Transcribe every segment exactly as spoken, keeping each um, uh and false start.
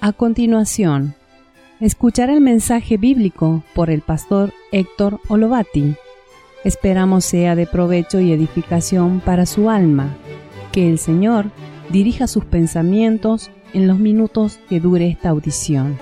A continuación, escuchar el mensaje bíblico por el pastor Héctor Olovati. Esperamos sea de provecho y edificación para su alma. Que el Señor dirija sus pensamientos en los minutos que dure esta audición.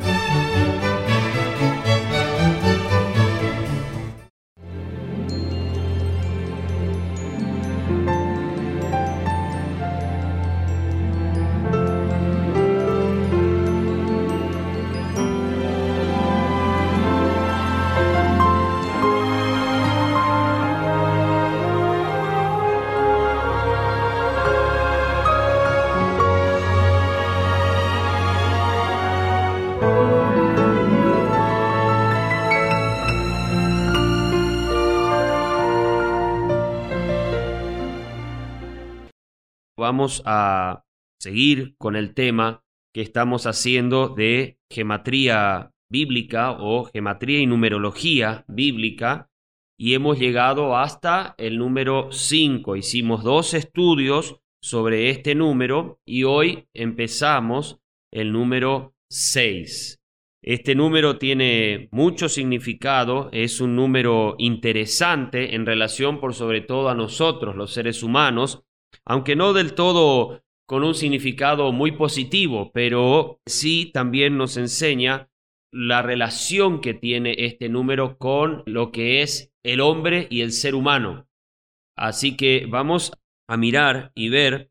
Vamos a seguir con el tema que estamos haciendo de gematría bíblica o gematría y numerología bíblica, y hemos llegado hasta el número cinco. Hicimos dos estudios sobre este número y hoy empezamos el número seis. Este número tiene mucho significado, es un número interesante en relación por sobre todo a nosotros, los seres humanos, aunque no del todo con un significado muy positivo, pero sí también nos enseña la relación que tiene este número con lo que es el hombre y el ser humano. Así que vamos a mirar y ver,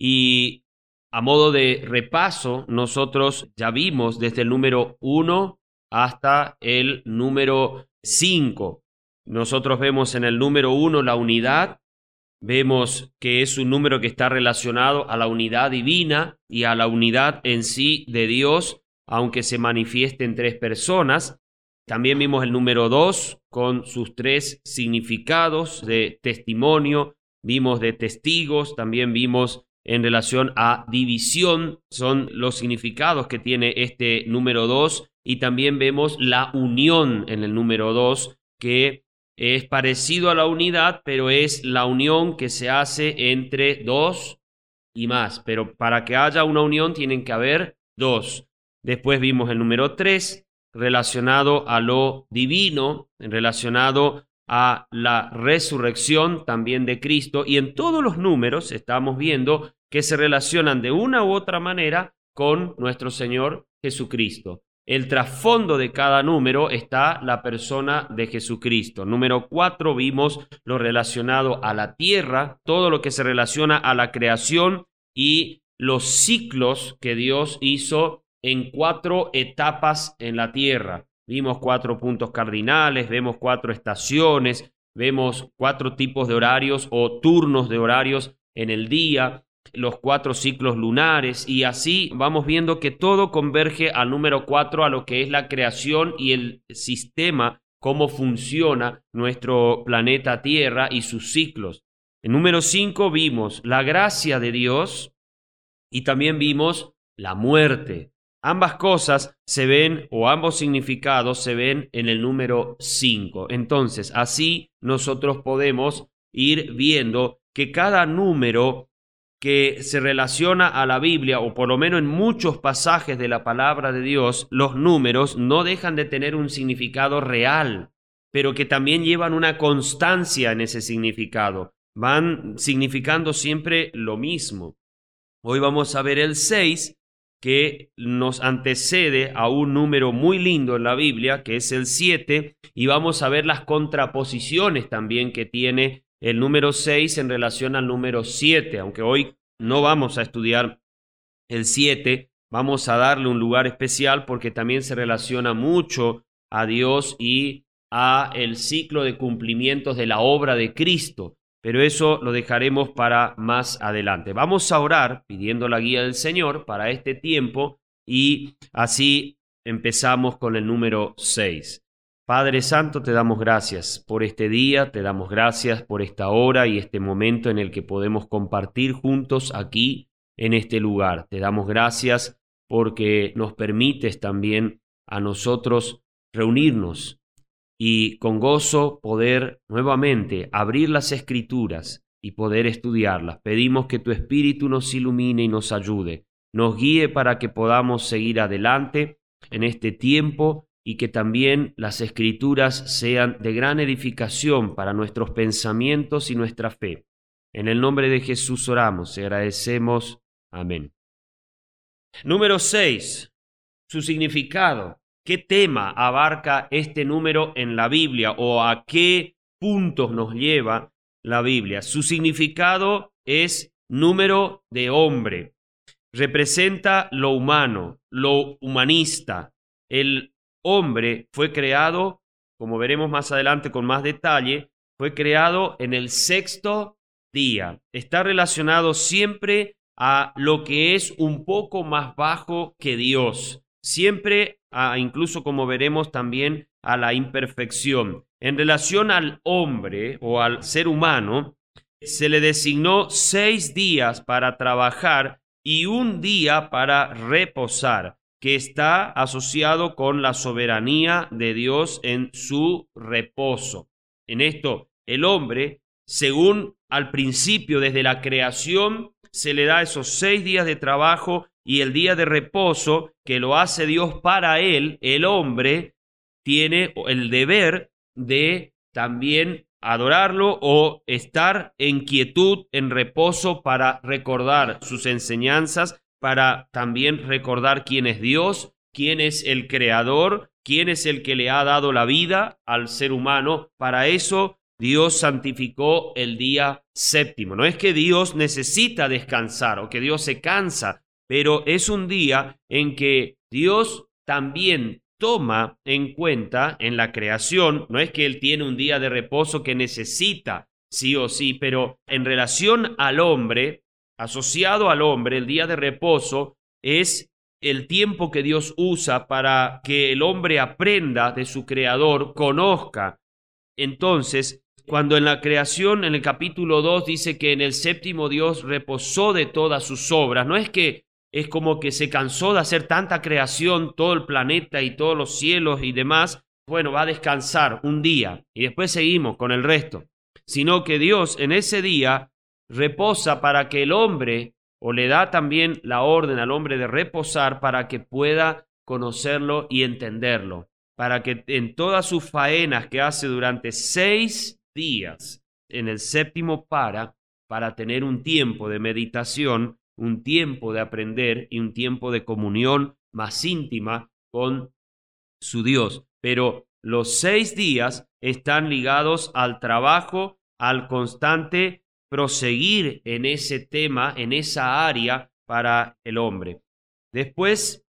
y a modo de repaso, nosotros ya vimos desde el número uno hasta el número cinco. Nosotros vemos en el número uno la unidad. Vemos que es un número que está relacionado a la unidad divina y a la unidad en sí de Dios, aunque se manifieste en tres personas. También vimos el número dos con sus tres significados de testimonio, vimos de testigos, también vimos en relación a división, son los significados que tiene este número dos, y también vemos la unión en el número dos, que es parecido a la unidad, pero es la unión que se hace entre dos y más. Pero para que haya una unión tienen que haber dos. Después vimos el número tres, relacionado a lo divino, relacionado a la resurrección también de Cristo. Y en todos los números estamos viendo que se relacionan de una u otra manera con nuestro Señor Jesucristo. El trasfondo de cada número está la persona de Jesucristo. Número cuatro vimos lo relacionado a la tierra, todo lo que se relaciona a la creación y los ciclos que Dios hizo en cuatro etapas en la tierra. Vimos cuatro puntos cardinales, vemos cuatro estaciones, vemos cuatro tipos de horarios o turnos de horarios en el día, los cuatro ciclos lunares, y así vamos viendo que todo converge al número cuatro, a lo que es la creación y el sistema, cómo funciona nuestro planeta Tierra y sus ciclos. En número cinco vimos la gracia de Dios y también vimos la muerte. Ambas cosas se ven, o ambos significados se ven en el número cinco. Entonces, así nosotros podemos ir viendo que cada número que se relaciona a la Biblia, o por lo menos en muchos pasajes de la palabra de Dios, los números no dejan de tener un significado real, pero que también llevan una constancia en ese significado. Van significando siempre lo mismo. Hoy vamos a ver el seis, que nos antecede a un número muy lindo en la Biblia, que es el siete, y vamos a ver las contraposiciones también que tiene el número seis en relación al número siete, aunque hoy no vamos a estudiar el siete, vamos a darle un lugar especial porque también se relaciona mucho a Dios y a el ciclo de cumplimientos de la obra de Cristo, pero eso lo dejaremos para más adelante. Vamos a orar pidiendo la guía del Señor para este tiempo y así empezamos con el número seis. Padre Santo, te damos gracias por este día, te damos gracias por esta hora y este momento en el que podemos compartir juntos aquí en este lugar. Te damos gracias porque nos permites también a nosotros reunirnos y con gozo poder nuevamente abrir las Escrituras y poder estudiarlas. Pedimos que tu Espíritu nos ilumine y nos ayude nos guíe para que podamos seguir adelante en este tiempo y que también las Escrituras sean de gran edificación para nuestros pensamientos y nuestra fe. En el nombre de Jesús oramos y agradecemos. Amén. Número seis. Su significado. ¿Qué tema abarca este número en la Biblia o a qué puntos nos lleva la Biblia? Su significado es número de hombre. Representa lo humano, lo humanista. El hombre fue creado, como veremos más adelante con más detalle, fue creado en el sexto día. Está relacionado siempre a lo que es un poco más bajo que Dios. Siempre, a, incluso como veremos también, a la imperfección. En relación al hombre o al ser humano, se le designó seis días para trabajar y un día para reposar, que está asociado con la soberanía de Dios en su reposo. En esto, el hombre, según al principio, desde la creación, se le da esos seis días de trabajo y el día de reposo que lo hace Dios para él. El hombre tiene el deber de también adorarlo o estar en quietud, en reposo, para recordar sus enseñanzas, para también recordar quién es Dios, quién es el creador, quién es el que le ha dado la vida al ser humano. Para eso Dios santificó el día séptimo. No es que Dios necesita descansar o que Dios se cansa, pero es un día en que Dios también toma en cuenta en la creación. No es que Él tiene un día de reposo que necesita sí o sí, pero en relación al hombre, asociado al hombre, el día de reposo es el tiempo que Dios usa para que el hombre aprenda de su creador, conozca. Entonces, cuando en la creación, en el capítulo dos, dice que en el séptimo Dios reposó de todas sus obras, no es que es como que se cansó de hacer tanta creación, todo el planeta y todos los cielos y demás, bueno, va a descansar un día y después seguimos con el resto, sino que Dios en ese día reposa para que el hombre, o le da también la orden al hombre de reposar para que pueda conocerlo y entenderlo, para que en todas sus faenas que hace durante seis días, en el séptimo para, para tener un tiempo de meditación, un tiempo de aprender y un tiempo de comunión más íntima con su Dios. Pero los seis días están ligados al trabajo, al constante proseguir en ese tema, en esa área para el hombre. Después,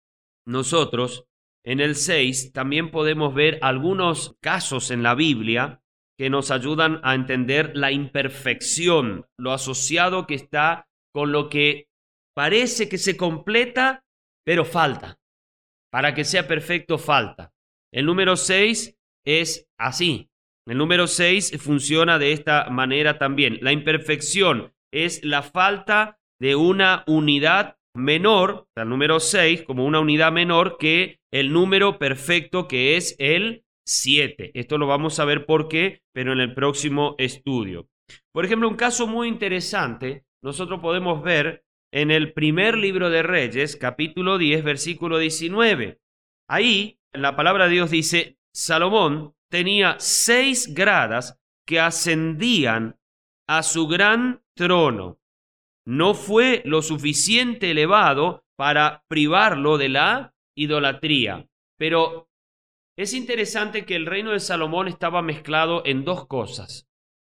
nosotros en el seis también podemos ver algunos casos en la Biblia que nos ayudan a entender la imperfección, lo asociado que está con lo que parece que se completa, pero falta. Para que sea perfecto, falta. El número seis es así. El número seis funciona de esta manera también. La imperfección es la falta de una unidad menor, o sea, el número seis como una unidad menor que el número perfecto que es el siete. Esto lo vamos a ver por qué, pero en el próximo estudio. Por ejemplo, un caso muy interesante nosotros podemos ver en el primer libro de Reyes, capítulo diez, versículo diecinueve. Ahí, la palabra de Dios dice, Salomón tenía seis gradas que ascendían a su gran trono. No fue lo suficiente elevado para privarlo de la idolatría. Pero es interesante que el reino de Salomón estaba mezclado en dos cosas.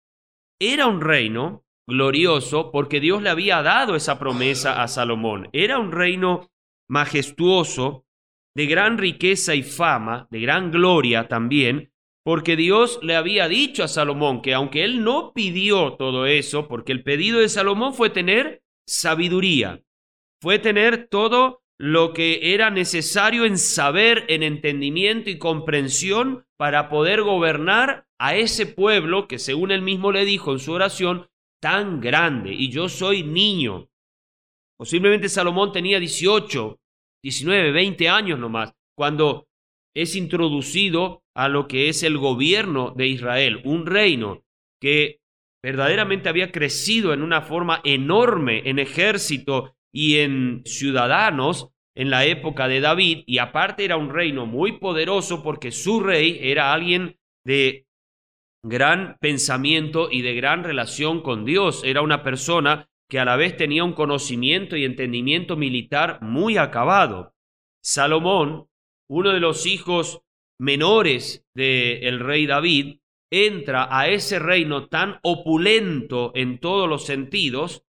Era un reino glorioso porque Dios le había dado esa promesa a Salomón. Era un reino majestuoso, de gran riqueza y fama, de gran gloria también, porque Dios le había dicho a Salomón que aunque él no pidió todo eso, porque el pedido de Salomón fue tener sabiduría, fue tener todo lo que era necesario en saber, en entendimiento y comprensión para poder gobernar a ese pueblo que, según él mismo le dijo en su oración, tan grande, y yo soy niño. Posiblemente Salomón tenía dieciocho, diecinueve, veinte años nomás, cuando es introducido a lo que es el gobierno de Israel, un reino que verdaderamente había crecido en una forma enorme en ejército, y en ciudadanos en la época de David, y aparte era un reino muy poderoso porque su rey era alguien de gran pensamiento y de gran relación con Dios. Era una persona que a la vez tenía un conocimiento y entendimiento militar muy acabado. Salomón, uno de los hijos menores del rey David, entra a ese reino tan opulento en todos los sentidos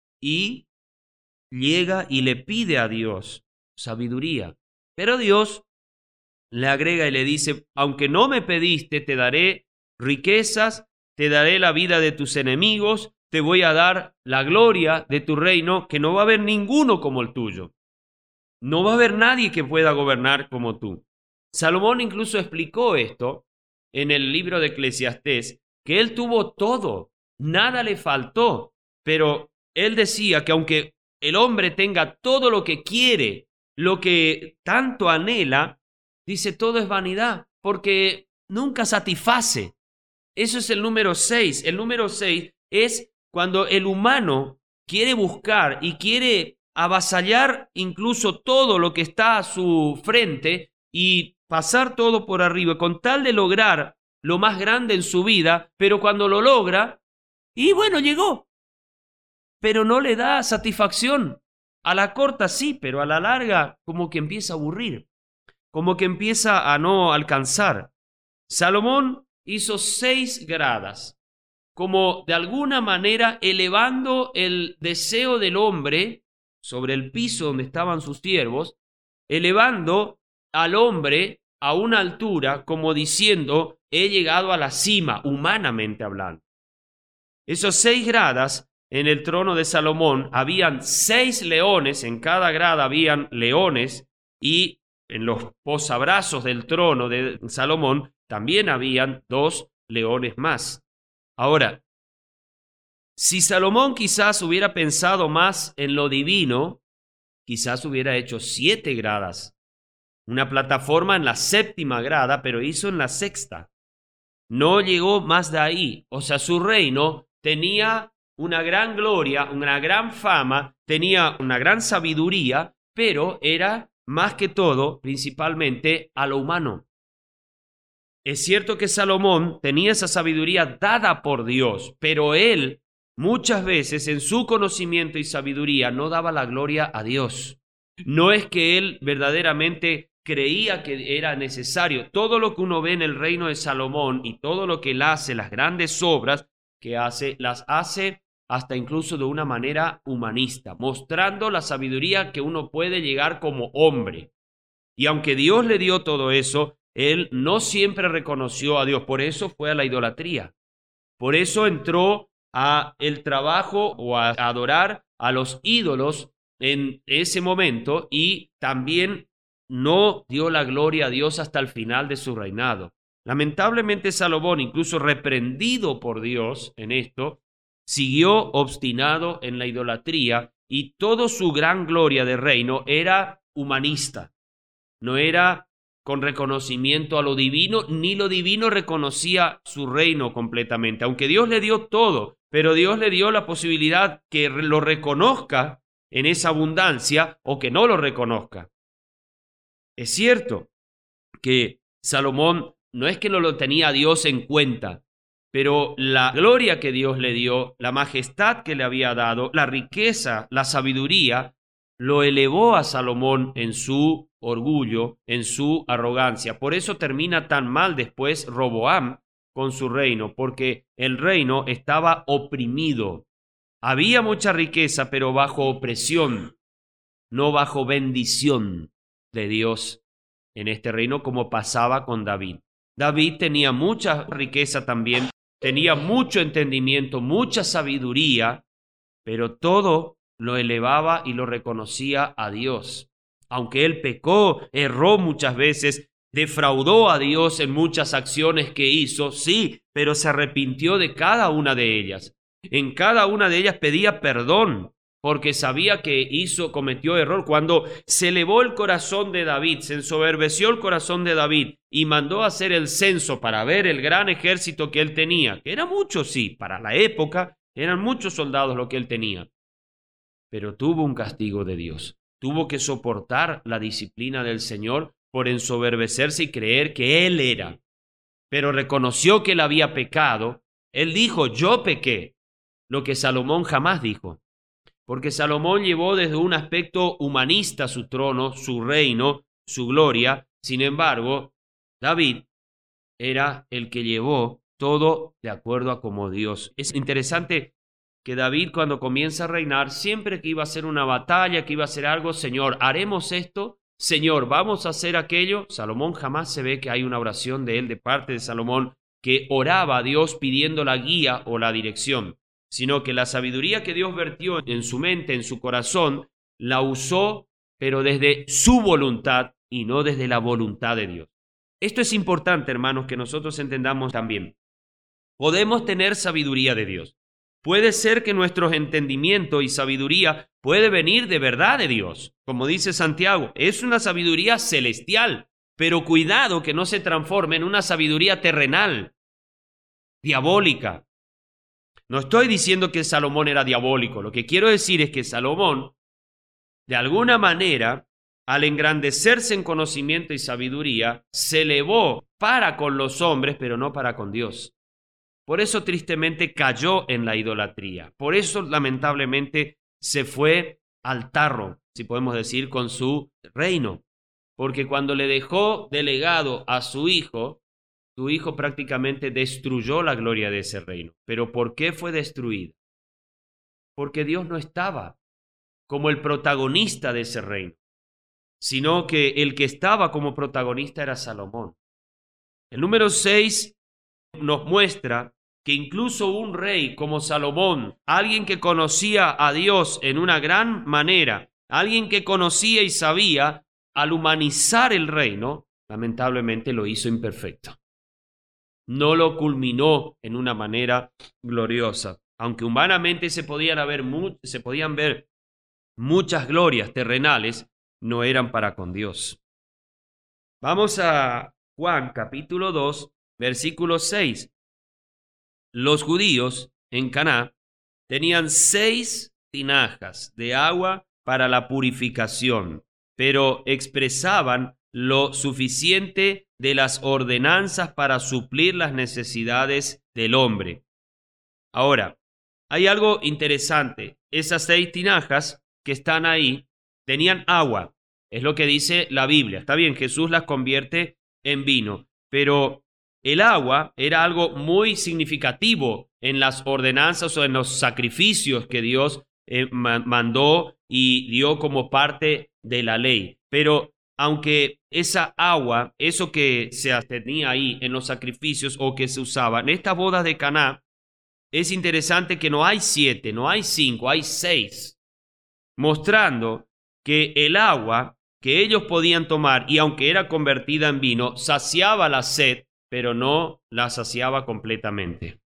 y llega y le pide a Dios sabiduría. Pero Dios le agrega y le dice: aunque no me pediste, te daré riquezas, te daré la vida de tus enemigos, te voy a dar la gloria de tu reino, que no va a haber ninguno como el tuyo. No va a haber nadie que pueda gobernar como tú. Salomón incluso explicó esto en el libro de Eclesiastés, que él tuvo todo, nada le faltó, pero él decía que aunque el hombre tenga todo lo que quiere, lo que tanto anhela, dice, todo es vanidad, porque nunca satisface. Eso es el número seis. El número seis es cuando el humano quiere buscar y quiere avasallar incluso todo lo que está a su frente y pasar todo por arriba con tal de lograr lo más grande en su vida, pero cuando lo logra, y bueno, llegó, pero no le da satisfacción. A la corta sí, pero a la larga como que empieza a aburrir, como que empieza a no alcanzar. Salomón hizo seis gradas, como de alguna manera elevando el deseo del hombre sobre el piso donde estaban sus siervos, elevando al hombre a una altura como diciendo, he llegado a la cima, humanamente hablando. Esos seis gradas en el trono de Salomón, habían seis leones, en cada grada habían leones, y en los posabrazos del trono de Salomón también habían dos leones más. Ahora, si Salomón quizás hubiera pensado más en lo divino, quizás hubiera hecho siete gradas, una plataforma en la séptima grada, pero hizo en la sexta. No llegó más de ahí. O sea, su reino tenía una gran gloria, una gran fama, tenía una gran sabiduría, pero era más que todo, principalmente, a lo humano. Es cierto que Salomón tenía esa sabiduría dada por Dios, pero él muchas veces en su conocimiento y sabiduría no daba la gloria a Dios. No es que él verdaderamente creía que era necesario. Todo lo que uno ve en el reino de Salomón y todo lo que él hace, las grandes obras que hace, las hace hasta incluso de una manera humanista, mostrando la sabiduría que uno puede llegar como hombre. Y aunque Dios le dio todo eso, él no siempre reconoció a Dios. Por eso fue a la idolatría. Por eso entró a el trabajo o a adorar a los ídolos en ese momento y también no dio la gloria a Dios hasta el final de su reinado. Lamentablemente Salomón, incluso reprendido por Dios en esto, siguió obstinado en la idolatría y toda su gran gloria de reino era humanista. No era con reconocimiento a lo divino, ni lo divino reconocía su reino completamente, aunque Dios le dio todo, pero Dios le dio la posibilidad que lo reconozca en esa abundancia o que no lo reconozca. Es cierto que Salomón no es que no lo tenía Dios en cuenta, pero la gloria que Dios le dio, la majestad que le había dado, la riqueza, la sabiduría, lo elevó a Salomón en su orgullo, en su arrogancia. Por eso termina tan mal después Roboam con su reino, porque el reino estaba oprimido. Había mucha riqueza, pero bajo opresión, no bajo bendición de Dios en este reino, como pasaba con David. David tenía mucha riqueza también, tenía mucho entendimiento, mucha sabiduría, pero todo lo elevaba y lo reconocía a Dios. Aunque él pecó, erró muchas veces, defraudó a Dios en muchas acciones que hizo, sí, pero se arrepintió de cada una de ellas. En cada una de ellas pedía perdón, porque sabía que hizo, cometió error. Cuando se elevó el corazón de David, se ensoberbeció el corazón de David y mandó a hacer el censo para ver el gran ejército que él tenía, que era mucho, sí, para la época, eran muchos soldados lo que él tenía. pero tuvo un castigo de Dios. Tuvo que soportar la disciplina del Señor por ensoberbecerse y creer que Él era. Pero reconoció que Él había pecado. Él dijo, yo pequé, lo que Salomón jamás dijo. Porque Salomón llevó desde un aspecto humanista su trono, su reino, su gloria. Sin embargo, David era el que llevó todo de acuerdo a como Dios. Es interesante que David, cuando comienza a reinar, siempre que iba a hacer una batalla, que iba a hacer algo, Señor, haremos esto, Señor, vamos a hacer aquello. Salomón jamás se ve que hay una oración de él, de parte de Salomón, que oraba a Dios pidiendo la guía o la dirección, sino que la sabiduría que Dios vertió en su mente, en su corazón, la usó, pero desde su voluntad y no desde la voluntad de Dios. Esto es importante, hermanos, que nosotros entendamos también. Podemos tener sabiduría de Dios. Puede ser que nuestro entendimiento y sabiduría puede venir de verdad de Dios. Como dice Santiago, es una sabiduría celestial, pero cuidado que no se transforme en una sabiduría terrenal, diabólica. No estoy diciendo que Salomón era diabólico. Lo que quiero decir es que Salomón, de alguna manera, al engrandecerse en conocimiento y sabiduría, se elevó para con los hombres, pero no para con Dios. Por eso tristemente cayó en la idolatría. Por eso lamentablemente se fue al tarro, si podemos decir, con su reino. Porque cuando le dejó delegado a su hijo, su hijo prácticamente destruyó la gloria de ese reino. ¿Pero por qué fue destruido? Porque Dios no estaba como el protagonista de ese reino, sino que el que estaba como protagonista era Salomón. El número seis nos muestra que incluso un rey como Salomón, alguien que conocía a Dios en una gran manera, alguien que conocía y sabía, al humanizar el reino, lamentablemente lo hizo imperfecto. No lo culminó en una manera gloriosa. Aunque humanamente se podían, haber mu- se podían ver muchas glorias terrenales, no eran para con Dios. Vamos a Juan capítulo dos, versículo seis. Los judíos en Caná tenían seis tinajas de agua para la purificación, pero expresaban lo suficiente de las ordenanzas para suplir las necesidades del hombre. Ahora, hay algo interesante. Esas seis tinajas que están ahí tenían agua. Es lo que dice la Biblia. Está bien, Jesús las convierte en vino, pero el agua era algo muy significativo en las ordenanzas o en los sacrificios que Dios eh, mandó y dio como parte de la ley. Pero aunque esa agua, eso que se tenía ahí en los sacrificios o que se usaba en estas bodas de Caná, es interesante que no hay siete, no hay cinco, hay seis, mostrando que el agua que ellos podían tomar, y aunque era convertida en vino, saciaba la sed, pero no la saciaba completamente.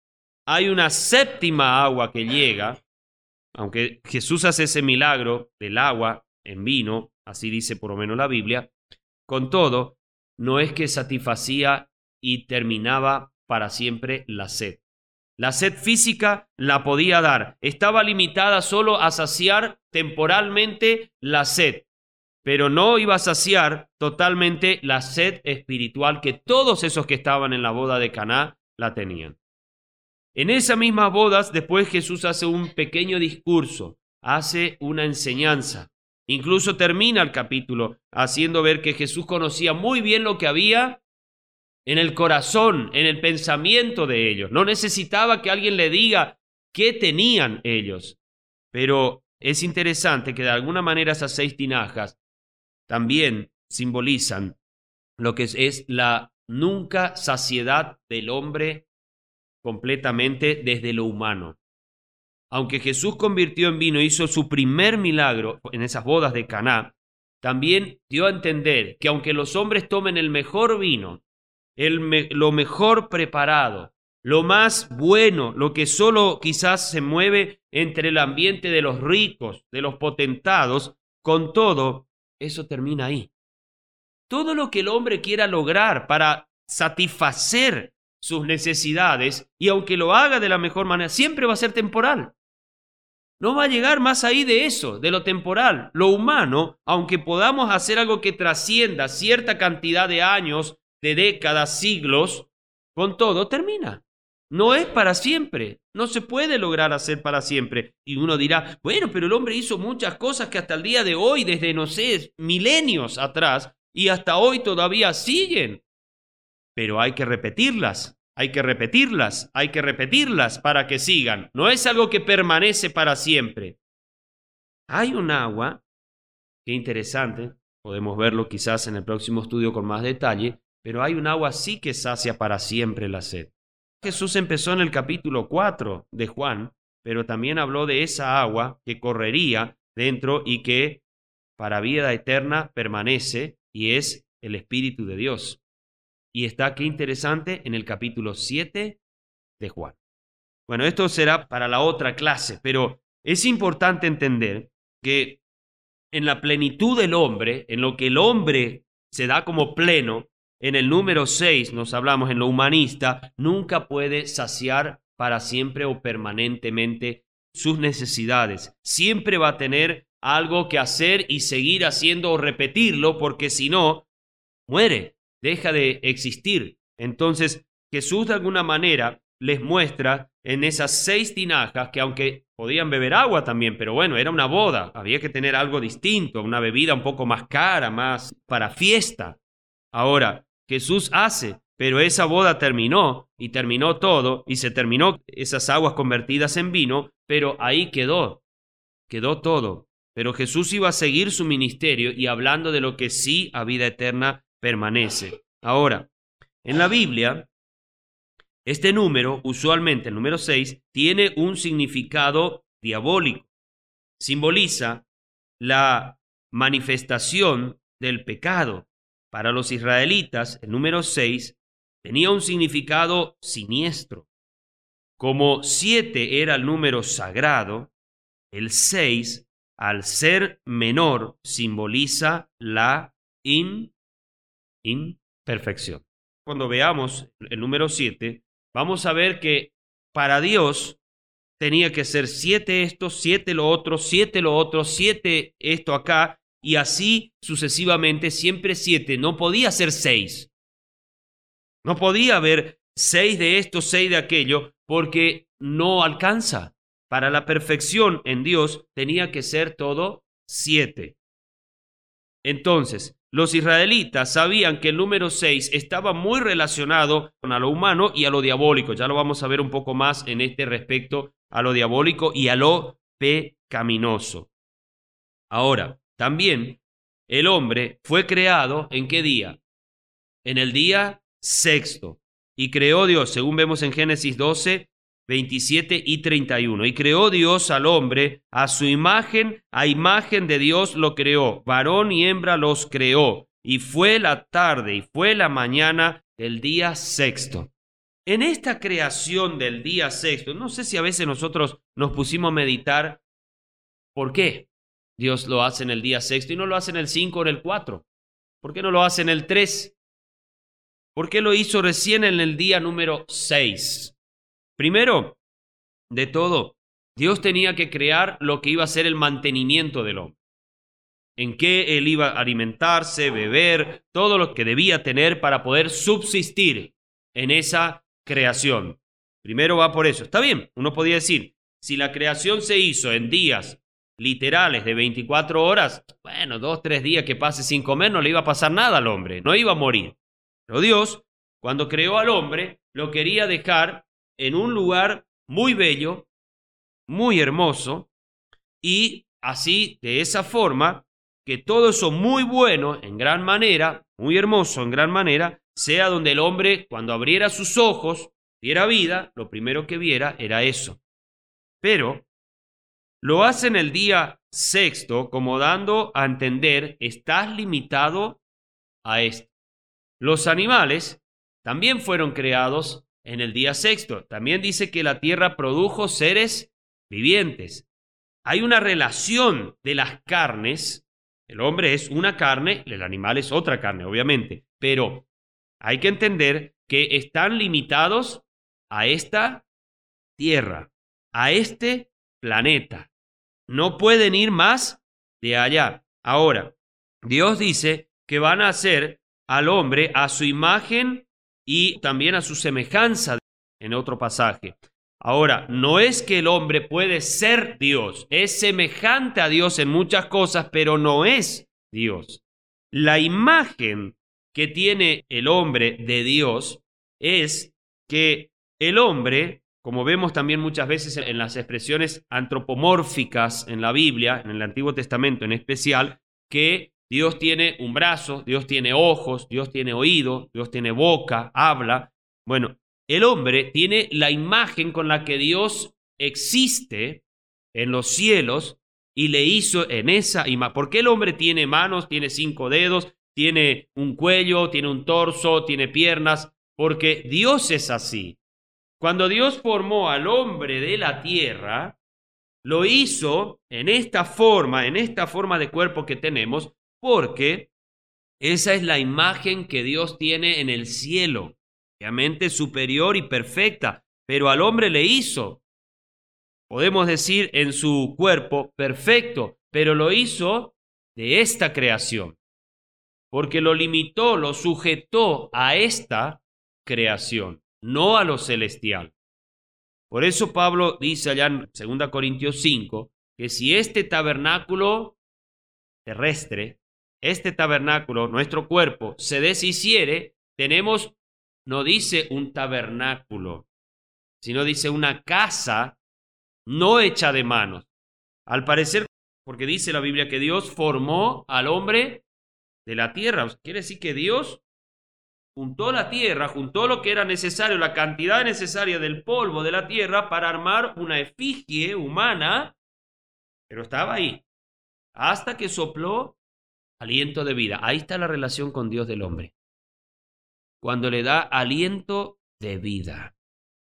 Hay una séptima agua que llega, aunque Jesús hace ese milagro del agua en vino, así dice por lo menos la Biblia, con todo, no es que satisfacía y terminaba para siempre la sed. La sed física la podía dar, estaba limitada solo a saciar temporalmente la sed, pero no iba a saciar totalmente la sed espiritual que todos esos que estaban en la boda de Caná la tenían. En esas mismas bodas, después Jesús hace un pequeño discurso, hace una enseñanza. Incluso termina el capítulo haciendo ver que Jesús conocía muy bien lo que había en el corazón, en el pensamiento de ellos. No necesitaba que alguien le diga qué tenían ellos. Pero es interesante que de alguna manera esas seis tinajas también simbolizan lo que es, es la nunca saciedad del hombre completamente desde lo humano. Aunque Jesús convirtió en vino, hizo su primer milagro en esas bodas de Caná, también dio a entender que aunque los hombres tomen el mejor vino, el me, lo mejor preparado, lo más bueno, lo que solo quizás se mueve entre el ambiente de los ricos, de los potentados, con todo, eso termina ahí. Todo lo que el hombre quiera lograr para satisfacer sus necesidades, y aunque lo haga de la mejor manera, siempre va a ser temporal. No va a llegar más ahí de eso, de lo temporal. Lo humano, aunque podamos hacer algo que trascienda cierta cantidad de años, de décadas, siglos, con todo termina. No es para siempre. No se puede lograr hacer para siempre. Y uno dirá, bueno, pero el hombre hizo muchas cosas que hasta el día de hoy, desde, no sé, milenios atrás, y hasta hoy todavía siguen. Pero hay que repetirlas. Hay que repetirlas, hay que repetirlas para que sigan. No es algo que permanece para siempre. Hay un agua, qué interesante, podemos verlo quizás en el próximo estudio con más detalle, pero hay un agua sí que sacia para siempre la sed. Jesús empezó en el capítulo cuatro de Juan, pero también habló de esa agua que correría dentro y que para vida eterna permanece y es el Espíritu de Dios. Y está, qué interesante, en el capítulo siete de Juan. Bueno, esto será para la otra clase, pero es importante entender que en la plenitud del hombre, en lo que el hombre se da como pleno, en el número seis nos hablamos en lo humanista, nunca puede saciar para siempre o permanentemente sus necesidades. Siempre va a tener algo que hacer y seguir haciendo o repetirlo, porque si no, muere. Deja de existir. Entonces, Jesús de alguna manera les muestra en esas seis tinajas que aunque podían beber agua también, pero bueno, era una boda, había que tener algo distinto, una bebida un poco más cara, más para fiesta. Ahora, Jesús hace, pero esa boda terminó y terminó todo y se terminó esas aguas convertidas en vino, pero ahí quedó, quedó todo. Pero Jesús iba a seguir su ministerio y hablando de lo que sí a vida eterna permanece. Ahora, en la Biblia, este número, usualmente el número seis, tiene un significado diabólico. Simboliza la manifestación del pecado. Para los israelitas, el número seis tenía un significado siniestro. Como siete era el número sagrado, el seis, al ser menor, simboliza la in imperfección. Cuando veamos el número siete, vamos a ver que para Dios tenía que ser siete esto, siete lo otro, siete lo otro, siete esto acá, y así sucesivamente, siempre siete. No podía ser seis. No podía haber seis de esto, seis de aquello, porque no alcanza. Para la perfección en Dios tenía que ser todo siete. Entonces, los israelitas sabían que el número seis estaba muy relacionado a lo humano y a lo diabólico. Ya lo vamos a ver un poco más en este respecto a lo diabólico y a lo pecaminoso. Ahora, también el hombre fue creado ¿en qué día? En el día sexto. Y creó Dios, según vemos en Génesis doce, veintisiete y treinta y uno. Y creó Dios al hombre a su imagen, a imagen de Dios lo creó, varón y hembra los creó. Y fue la tarde y fue la mañana del día sexto. En esta creación del día sexto, no sé si a veces nosotros nos pusimos a meditar por qué Dios lo hace en el día sexto y no lo hace en el cinco o en el cuatro. ¿Por qué no lo hace en el tres? ¿Por qué lo hizo recién en el día número seis? Primero de todo, Dios tenía que crear lo que iba a ser el mantenimiento del hombre. En qué él iba a alimentarse, beber, todo lo que debía tener para poder subsistir en esa creación. Primero va por eso. Está bien, uno podía decir, si la creación se hizo en días literales de veinticuatro horas, bueno, dos, tres días que pase sin comer no le iba a pasar nada al hombre, no iba a morir. Pero Dios, cuando creó al hombre, lo quería dejar en un lugar muy bello, muy hermoso, y así, de esa forma, que todo eso muy bueno, en gran manera, muy hermoso, en gran manera, sea donde el hombre, cuando abriera sus ojos, diera vida, lo primero que viera era eso. Pero lo hace en el día sexto, como dando a entender, estás limitado a esto. Los animales también fueron creados en el día sexto. También dice que la tierra produjo seres vivientes. Hay una relación de las carnes. El hombre es una carne, el animal es otra carne, obviamente. Pero hay que entender que están limitados a esta tierra, a este planeta. no pueden ir más de allá. Ahora, Dios dice que van a hacer al hombre a su imagen y también a su semejanza en otro pasaje. Ahora, no es que el hombre puede ser Dios, es semejante a Dios en muchas cosas, pero no es Dios. La imagen que tiene el hombre de Dios es que el hombre, como vemos también muchas veces en las expresiones antropomórficas en la Biblia, en el Antiguo Testamento en especial, que Dios tiene un brazo, Dios tiene ojos, Dios tiene oído, Dios tiene boca, habla. Bueno, el hombre tiene la imagen con la que Dios existe en los cielos y le hizo en esa imagen. ¿Por qué el hombre tiene manos, tiene cinco dedos, tiene un cuello, tiene un torso, tiene piernas? Porque Dios es así. Cuando Dios formó al hombre de la tierra, lo hizo en esta forma, en esta forma de cuerpo que tenemos, porque esa es la imagen que Dios tiene en el cielo, obviamente superior y perfecta, pero al hombre le hizo, podemos decir, en su cuerpo perfecto, pero lo hizo de esta creación, porque lo limitó, lo sujetó a esta creación, no a lo celestial. Por eso Pablo dice allá en segunda Corintios cinco, que si este tabernáculo terrestre, este tabernáculo, nuestro cuerpo, se deshiciere, tenemos, no dice un tabernáculo, sino dice una casa no hecha de manos. Al parecer, porque dice la Biblia que Dios formó al hombre de la tierra. Quiere decir que Dios juntó la tierra, juntó lo que era necesario, la cantidad necesaria del polvo de la tierra para armar una efigie humana, pero estaba ahí, hasta que sopló aliento de vida. Ahí está la relación con Dios del hombre, cuando le da aliento de vida.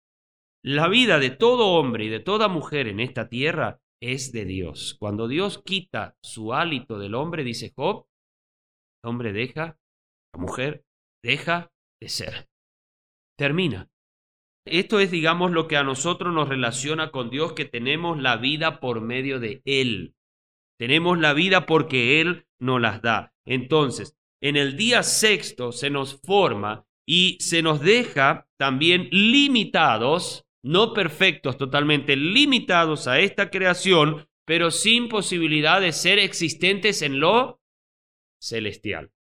La vida de todo hombre y de toda mujer en esta tierra es de Dios. Cuando Dios quita su hálito del hombre, dice Job, el hombre deja, la mujer deja de ser. Termina. Esto es, digamos, lo que a nosotros nos relaciona con Dios, que tenemos la vida por medio de Él. Tenemos la vida porque Él nos las da. Entonces, en el día sexto se nos forma y se nos deja también limitados, no perfectos, totalmente limitados a esta creación, pero sin posibilidad de ser existentes en lo celestial.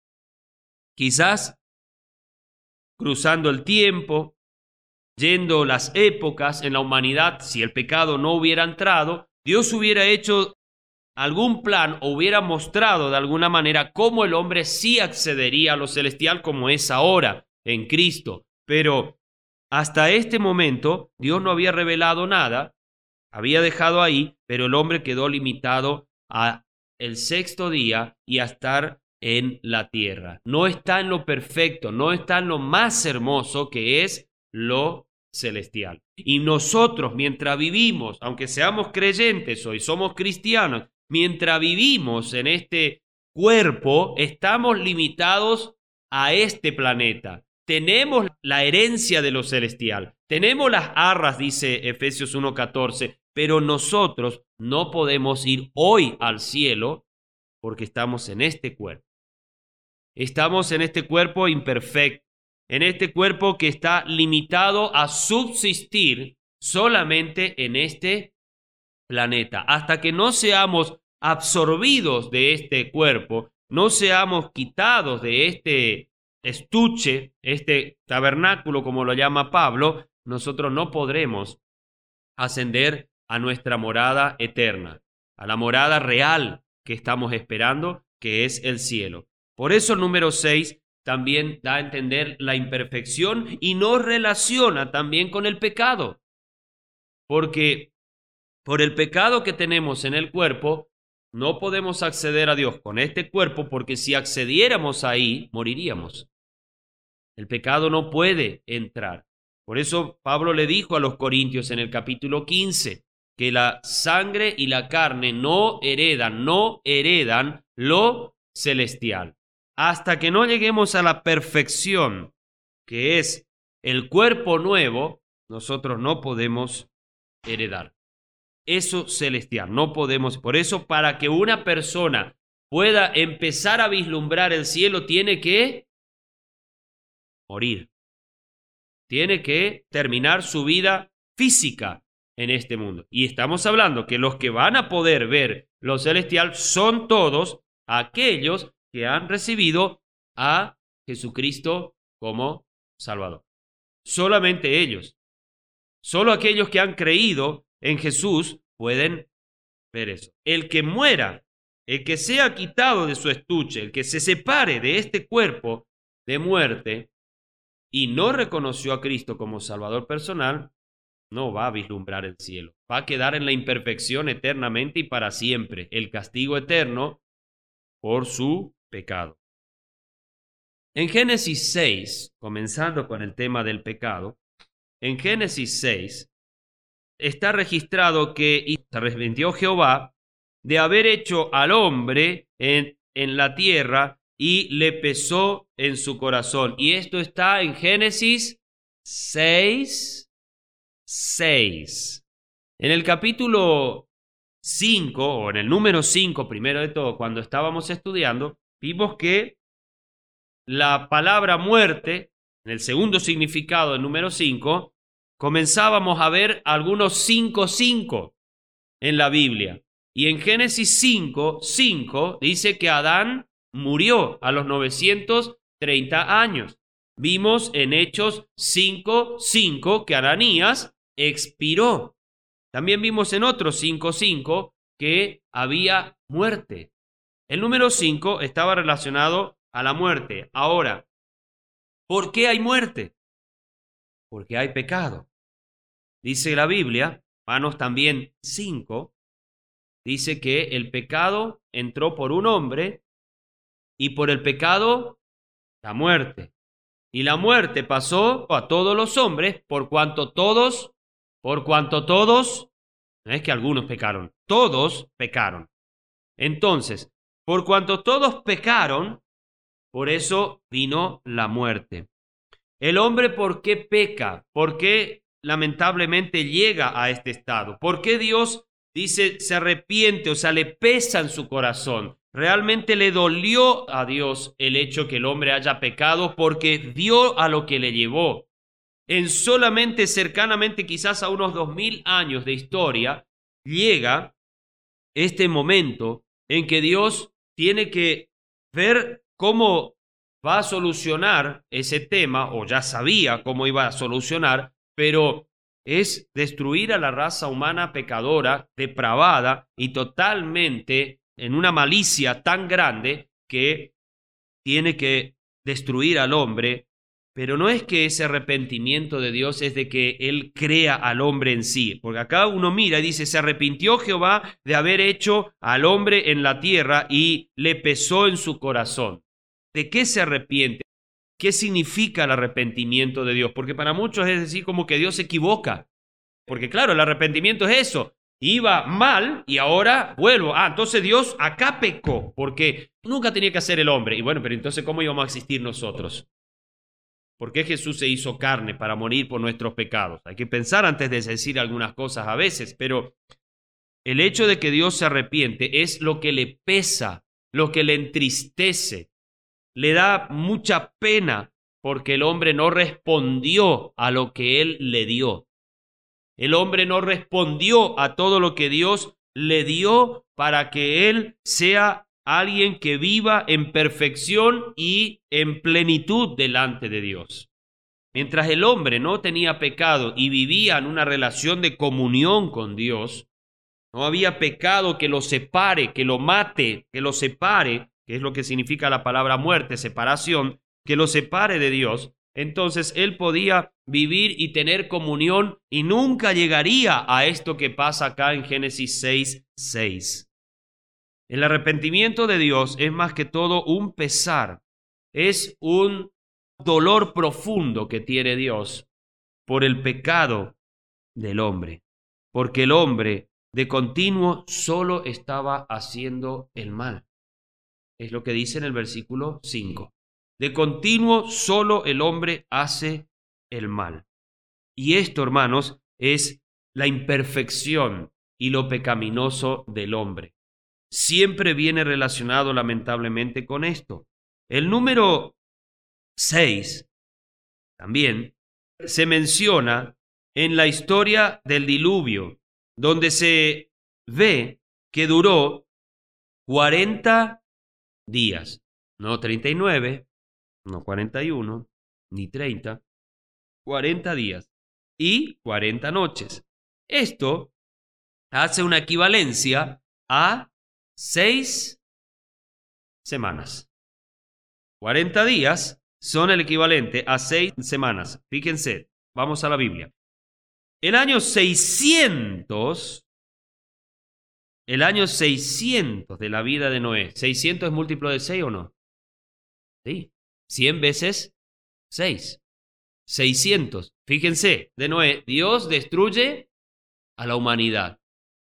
Quizás cruzando el tiempo, yendo las épocas en la humanidad, si el pecado no hubiera entrado, Dios hubiera hecho algún plan o hubiera mostrado de alguna manera cómo el hombre sí accedería a lo celestial como es ahora en Cristo. Pero hasta este momento Dios no había revelado nada, había dejado ahí, pero el hombre quedó limitado a el sexto día y a estar en la tierra. No está en lo perfecto, no está en lo más hermoso que es lo celestial. Y nosotros, mientras vivimos, aunque seamos creyentes hoy, somos cristianos, mientras vivimos en este cuerpo, estamos limitados a este planeta. Tenemos la herencia de lo celestial, tenemos las arras, dice Efesios uno catorce, pero nosotros no podemos ir hoy al cielo porque estamos en este cuerpo. Estamos en este cuerpo imperfecto, en este cuerpo que está limitado a subsistir solamente en este planeta. Hasta que no seamos absorbidos de este cuerpo, no seamos quitados de este estuche, este tabernáculo, como lo llama Pablo, nosotros no podremos ascender a nuestra morada eterna, a la morada real que estamos esperando, que es el cielo. Por eso el número seis también da a entender la imperfección y nos relaciona también con el pecado. Porque por el pecado que tenemos en el cuerpo, no podemos acceder a Dios con este cuerpo, porque si accediéramos ahí, moriríamos. El pecado no puede entrar. Por eso Pablo le dijo a los corintios en el capítulo quince que la sangre y la carne no heredan, no heredan lo celestial. Hasta que no lleguemos a la perfección, que es el cuerpo nuevo, nosotros no podemos heredar. eso celestial. No podemos, por eso para que una persona pueda empezar a vislumbrar el cielo, tiene que morir. Tiene que terminar su vida física en este mundo. Y estamos hablando que los que van a poder ver lo celestial son todos aquellos que han recibido a Jesucristo como Salvador. Solamente ellos. Solo aquellos que han creído en Jesús pueden ver eso. El que muera, el que sea quitado de su estuche, el que se separe de este cuerpo de muerte y no reconoció a Cristo como Salvador personal, no va a vislumbrar el cielo. Va a quedar en la imperfección eternamente y para siempre. El castigo eterno por su pecado. En Génesis seis, comenzando con el tema del pecado, en Génesis seis está registrado que se arrepintió Jehová de haber hecho al hombre en, en la tierra y le pesó en su corazón. Y esto está en Génesis seis, seis. En el capítulo cinco, o en el número cinco, primero de todo, cuando estábamos estudiando, vimos que la palabra muerte, en el segundo significado del número cinco, comenzábamos a ver algunos cinco, cinco en la Biblia. Y en Génesis cinco, cinco dice que Adán murió a los novecientos treinta años. Vimos en Hechos cinco, cinco que Ananías expiró. También vimos en otros cinco, cinco que había muerte. El número cinco estaba relacionado a la muerte. Ahora, ¿por qué hay muerte? Porque hay pecado. Dice la Biblia, Romanos también cinco, dice que el pecado entró por un hombre y por el pecado la muerte. Y la muerte pasó a todos los hombres por cuanto todos, por cuanto todos, no es que algunos pecaron, todos pecaron. Entonces, por cuanto todos pecaron, por eso vino la muerte. El hombre, ¿por qué peca? ¿Por qué lamentablemente llega a este estado? ¿Por qué Dios dice se arrepiente, o sea, le pesa en su corazón? Realmente le dolió a Dios el hecho que el hombre haya pecado porque vio a lo que le llevó. En solamente cercanamente quizás a unos dos mil años de historia, llega este momento en que Dios tiene que ver cómo va a solucionar ese tema, o ya sabía cómo iba a solucionar, pero es destruir a la raza humana pecadora, depravada y totalmente en una malicia tan grande que tiene que destruir al hombre. Pero no es que ese arrepentimiento de Dios es de que Él crea al hombre en sí, porque acá uno mira y dice, se arrepintió Jehová de haber hecho al hombre en la tierra y le pesó en su corazón. ¿De qué se arrepiente? ¿Qué significa el arrepentimiento de Dios? Porque para muchos es decir como que Dios se equivoca. Porque claro, el arrepentimiento es eso. Iba mal y ahora vuelvo. Ah, entonces Dios acá pecó, porque nunca tenía que hacer el hombre. Y bueno, pero entonces ¿cómo íbamos a existir nosotros? ¿Por qué Jesús se hizo carne para morir por nuestros pecados? Hay que pensar antes de decir algunas cosas a veces, pero el hecho de que Dios se arrepiente es lo que le pesa, lo que le entristece. Le da mucha pena porque el hombre no respondió a lo que Él le dio. El hombre no respondió a todo lo que Dios le dio para que Él sea alguien que viva en perfección y en plenitud delante de Dios. Mientras el hombre no tenía pecado y vivía en una relación de comunión con Dios, no había pecado que lo separe, que lo mate, que lo separe, que es lo que significa la palabra muerte, separación, que lo separe de Dios. Entonces él podía vivir y tener comunión y nunca llegaría a esto que pasa acá en Génesis seis, seis. El arrepentimiento de Dios es más que todo un pesar, es un dolor profundo que tiene Dios por el pecado del hombre, porque el hombre de continuo solo estaba haciendo el mal. Es lo que dice en el versículo cinco. De continuo solo el hombre hace el mal. Y esto, hermanos, es la imperfección y lo pecaminoso del hombre. Siempre viene relacionado lamentablemente con esto. El número seis también se menciona en la historia del diluvio, donde se ve que duró cuarenta días, no treinta y nueve, no cuarenta y uno, ni treinta, cuarenta días y cuarenta noches. Esto hace una equivalencia a seis semanas. cuarenta días son el equivalente a seis semanas. Fíjense, vamos a la Biblia. El año seiscientos, el año seiscientos de la vida de Noé, ¿seiscientos es múltiplo de seis o no? Sí, cien veces seis. seiscientos. Fíjense, de Noé, Dios destruye a la humanidad.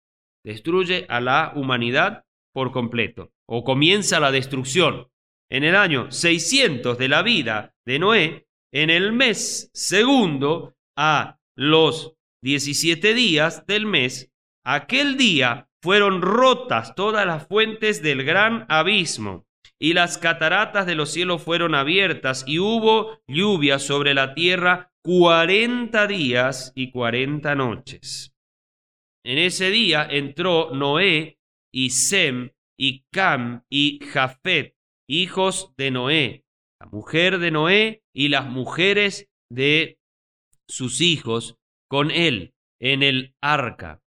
Destruye a la humanidad por completo, o comienza la destrucción. En el año seiscientos de la vida de Noé, en el mes segundo, a los diecisiete días del mes, aquel día fueron rotas todas las fuentes del gran abismo, y las cataratas de los cielos fueron abiertas, y hubo lluvia sobre la tierra cuarenta días y cuarenta noches. En ese día entró Noé y Sem y Cam y Jafet, hijos de Noé, la mujer de Noé y las mujeres de sus hijos con él en el arca.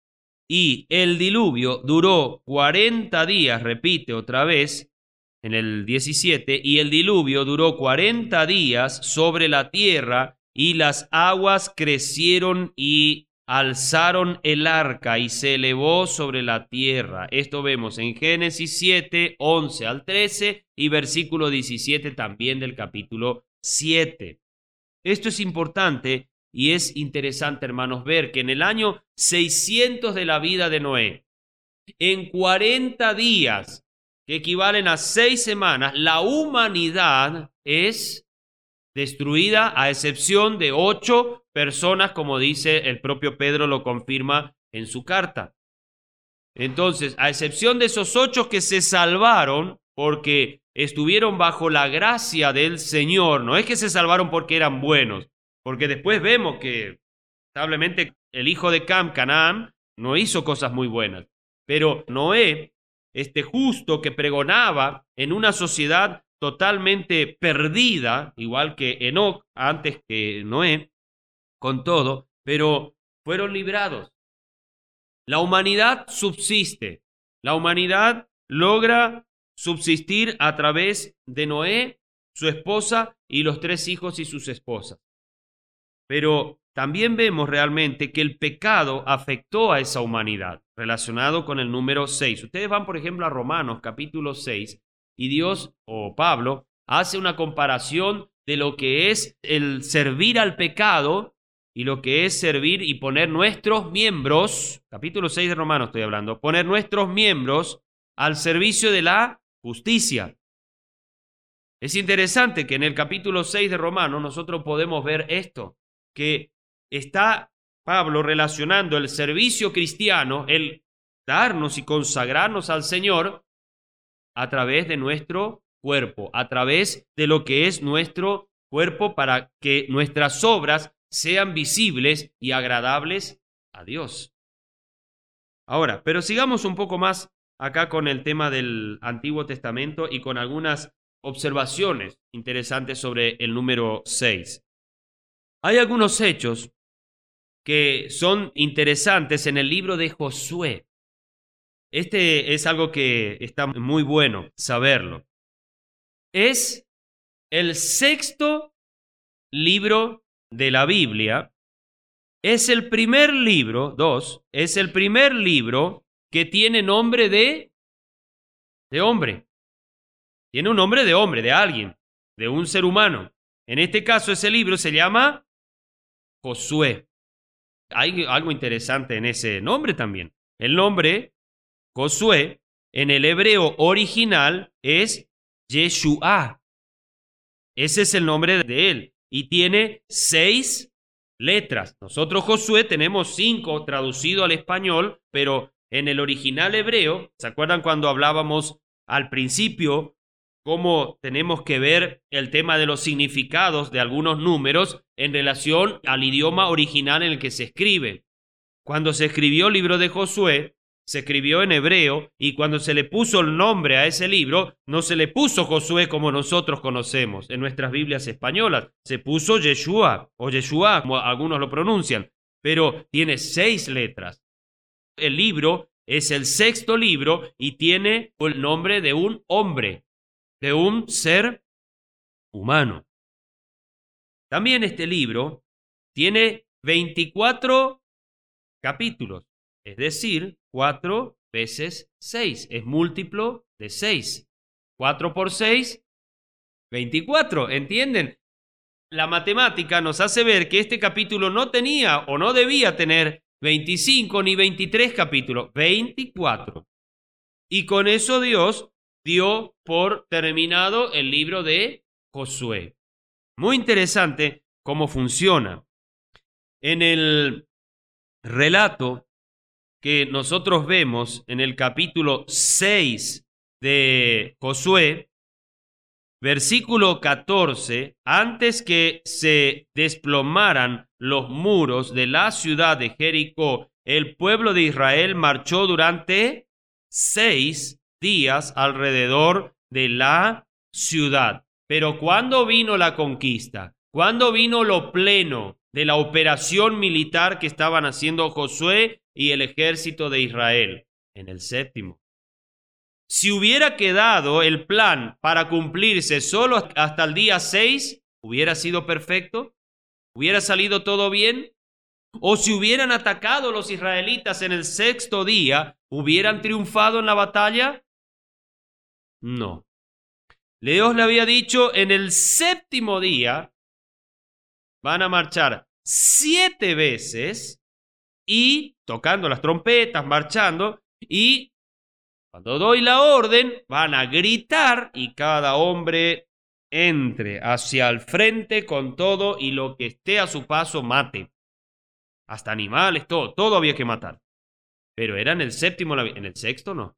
Y el diluvio duró cuarenta días, repite otra vez, en el diecisiete, y el diluvio duró cuarenta días sobre la tierra, y las aguas crecieron y alzaron el arca y se elevó sobre la tierra. Esto vemos en Génesis siete, once al trece y versículo diecisiete también del capítulo siete. Esto es importante y es interesante, hermanos, ver que en el año seiscientos de la vida de Noé, en cuarenta días, que equivalen a seis semanas, la humanidad es destruida a excepción de ocho personas, como dice el propio Pedro, lo confirma en su carta. Entonces, a excepción de esos ocho que se salvaron porque estuvieron bajo la gracia del Señor, no es que se salvaron porque eran buenos, porque después vemos que lamentablemente el hijo de Cam, Canaán, no hizo cosas muy buenas, pero Noé, este justo que pregonaba en una sociedad totalmente perdida, igual que Enoc antes que Noé, con todo, pero fueron librados. La humanidad subsiste, la humanidad logra subsistir a través de Noé, su esposa y los tres hijos y sus esposas. Pero también vemos realmente que el pecado afectó a esa humanidad, relacionado con el número seis. Ustedes van, por ejemplo, a Romanos capítulo seis, y Dios, o Pablo, hace una comparación de lo que es el servir al pecado y lo que es servir y poner nuestros miembros, capítulo seis de Romanos estoy hablando, poner nuestros miembros al servicio de la justicia. Es interesante que en el capítulo seis de Romanos nosotros podemos ver esto, que está Pablo relacionando el servicio cristiano, el darnos y consagrarnos al Señor a través de nuestro cuerpo, a través de lo que es nuestro cuerpo para que nuestras obras sean visibles y agradables a Dios. Ahora, pero sigamos un poco más acá con el tema del Antiguo Testamento y con algunas observaciones interesantes sobre el número seis. Hay algunos hechos que son interesantes en el libro de Josué. Este es algo que está muy bueno saberlo. Es el sexto libro de la Biblia. Es el primer libro, dos, es el primer libro que tiene nombre de, de hombre. Tiene un nombre de hombre, de alguien, de un ser humano. En este caso, ese libro se llama Josué. Hay algo interesante en ese nombre también. El nombre Josué en el hebreo original es Yeshua. Ese es el nombre de él. Y tiene seis letras. Nosotros Josué tenemos cinco traducido al español, pero en el original hebreo, ¿se acuerdan cuando hablábamos al principio cómo tenemos que ver el tema de los significados de algunos números en relación al idioma original en el que se escribe? Cuando se escribió el libro de Josué, se escribió en hebreo, y cuando se le puso el nombre a ese libro, no se le puso Josué como nosotros conocemos en nuestras Biblias españolas, se puso Yeshua o Yeshua, como algunos lo pronuncian, pero tiene seis letras. El libro es el sexto libro y tiene el nombre de un hombre, de un ser humano. También este libro tiene veinticuatro capítulos, es decir, cuatro veces seis, es múltiplo de seis. cuatro por seis, veinticuatro, ¿entienden? La matemática nos hace ver que este capítulo no tenía o no debía tener veinticinco ni veintitrés capítulos, veinticuatro. Y con eso Dios dio por terminado el libro de Josué. Muy interesante cómo funciona. En el relato que nosotros vemos en el capítulo seis de Josué, versículo catorce, antes que se desplomaran los muros de la ciudad de Jericó, el pueblo de Israel marchó durante seis días alrededor de la ciudad. Pero ¿cuándo vino la conquista? ¿Cuándo vino lo pleno de la operación militar que estaban haciendo Josué y el ejército de Israel? En el séptimo. Si hubiera quedado el plan para cumplirse solo hasta el día seis, ¿hubiera sido perfecto? ¿Hubiera salido todo bien? ¿O si hubieran atacado los israelitas en el sexto día, hubieran triunfado en la batalla? No. Dios le había dicho, en el séptimo día van a marchar siete veces y tocando las trompetas, marchando, y cuando doy la orden van a gritar y cada hombre entre hacia el frente con todo y lo que esté a su paso mate. Hasta animales, todo, todo había que matar. Pero era en el séptimo, en el sexto no.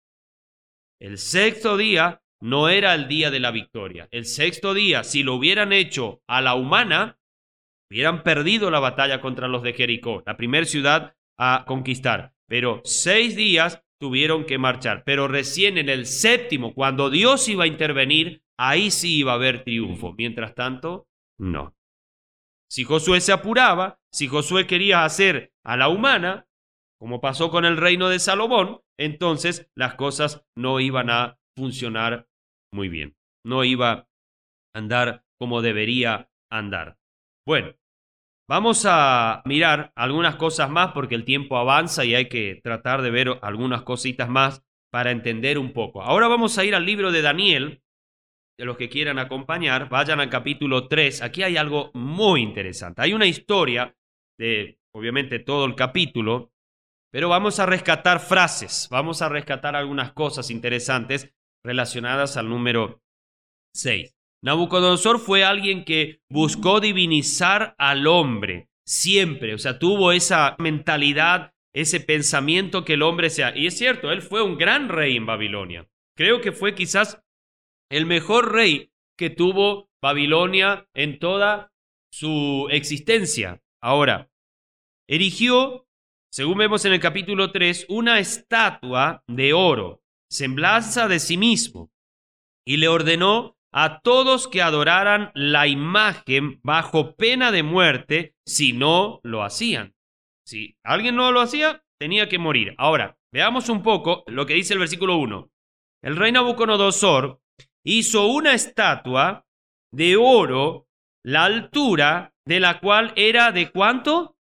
El sexto día no era el día de la victoria. El sexto día, si lo hubieran hecho a la humana, hubieran perdido la batalla contra los de Jericó, la primera ciudad a conquistar. Pero seis días tuvieron que marchar. Pero recién en el séptimo, cuando Dios iba a intervenir, ahí sí iba a haber triunfo. Mientras tanto, no. Si Josué se apuraba, si Josué quería hacer a la humana, como pasó con el reino de Salomón, entonces las cosas no iban a funcionar muy bien. No iba a andar como debería andar. Bueno, vamos a mirar algunas cosas más porque el tiempo avanza y hay que tratar de ver algunas cositas más para entender un poco. Ahora vamos a ir al libro de Daniel. De los que quieran acompañar, vayan al capítulo tres. Aquí hay algo muy interesante. Hay una historia de, obviamente, todo el capítulo, pero vamos a rescatar frases, vamos a rescatar algunas cosas interesantes relacionadas al número seis. Nabucodonosor fue alguien que buscó divinizar al hombre siempre, o sea, tuvo esa mentalidad, ese pensamiento que el hombre sea. Y es cierto, él fue un gran rey en Babilonia. Creo que fue quizás el mejor rey que tuvo Babilonia en toda su existencia. Ahora, erigió, según vemos en el capítulo tres, una estatua de oro, semblanza de sí mismo, y le ordenó a todos que adoraran la imagen bajo pena de muerte si no lo hacían. Si alguien no lo hacía, tenía que morir. Ahora, veamos un poco lo que dice el versículo uno. El rey Nabucodonosor hizo una estatua de oro, la altura de la cual era de ¿cuánto?